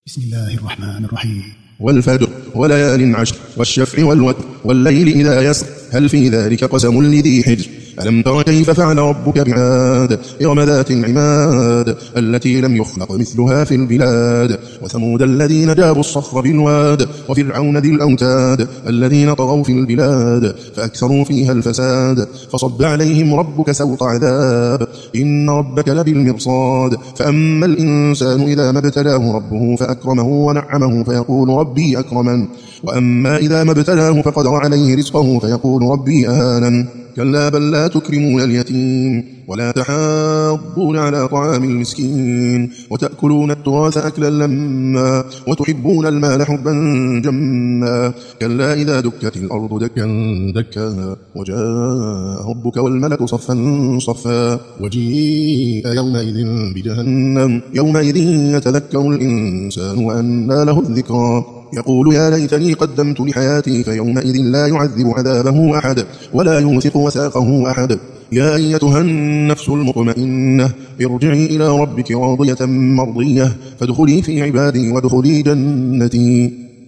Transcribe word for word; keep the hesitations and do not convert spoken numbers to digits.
بسم الله الرحمن الرحيم. والفجر وليال عشر والشفع والوتر والليل إذا يسر هل في ذلك قسم لذي حجر ألم تر كيف فعل ربك بعاد إرم ذات العماد التي لم يخلق مثلها في البلاد وثمود الذين جابوا الصخر بالواد وفرعون ذي الأوتاد الذين طغوا في البلاد فأكثروا فيها الفساد فصب عليهم ربك سوط عذاب إن ربك لبالمرصاد فأما الإنسان إذا ما ابتلاه ربه فأكرمه ونعمه فيقول ربي أكرمن وأما إذا ما ابتلاه فقدر عليه رزقه فيقول ربي أهانن كلا بل لا تكرمون اليتيم ولا تحاضون على طعام المسكين وتأكلون التراث أكلا لما وتحبون المال حبا جما كلا إذا دكت الأرض دكا دكا وجاء ربك والملك صفا صفا وجيء يومئذ بجهنم يومئذ يتذكر الإنسان وأنى له الذكرى يقول يا ليتني قدمت لحياتي فيومئذ لا يعذب عذابه أحد ولا يوثق وثاقه أحد يا أيتها النفس المطمئنة ارجعي إلى ربك راضية مرضية فادخلي في عبادي وادخلي جنتي.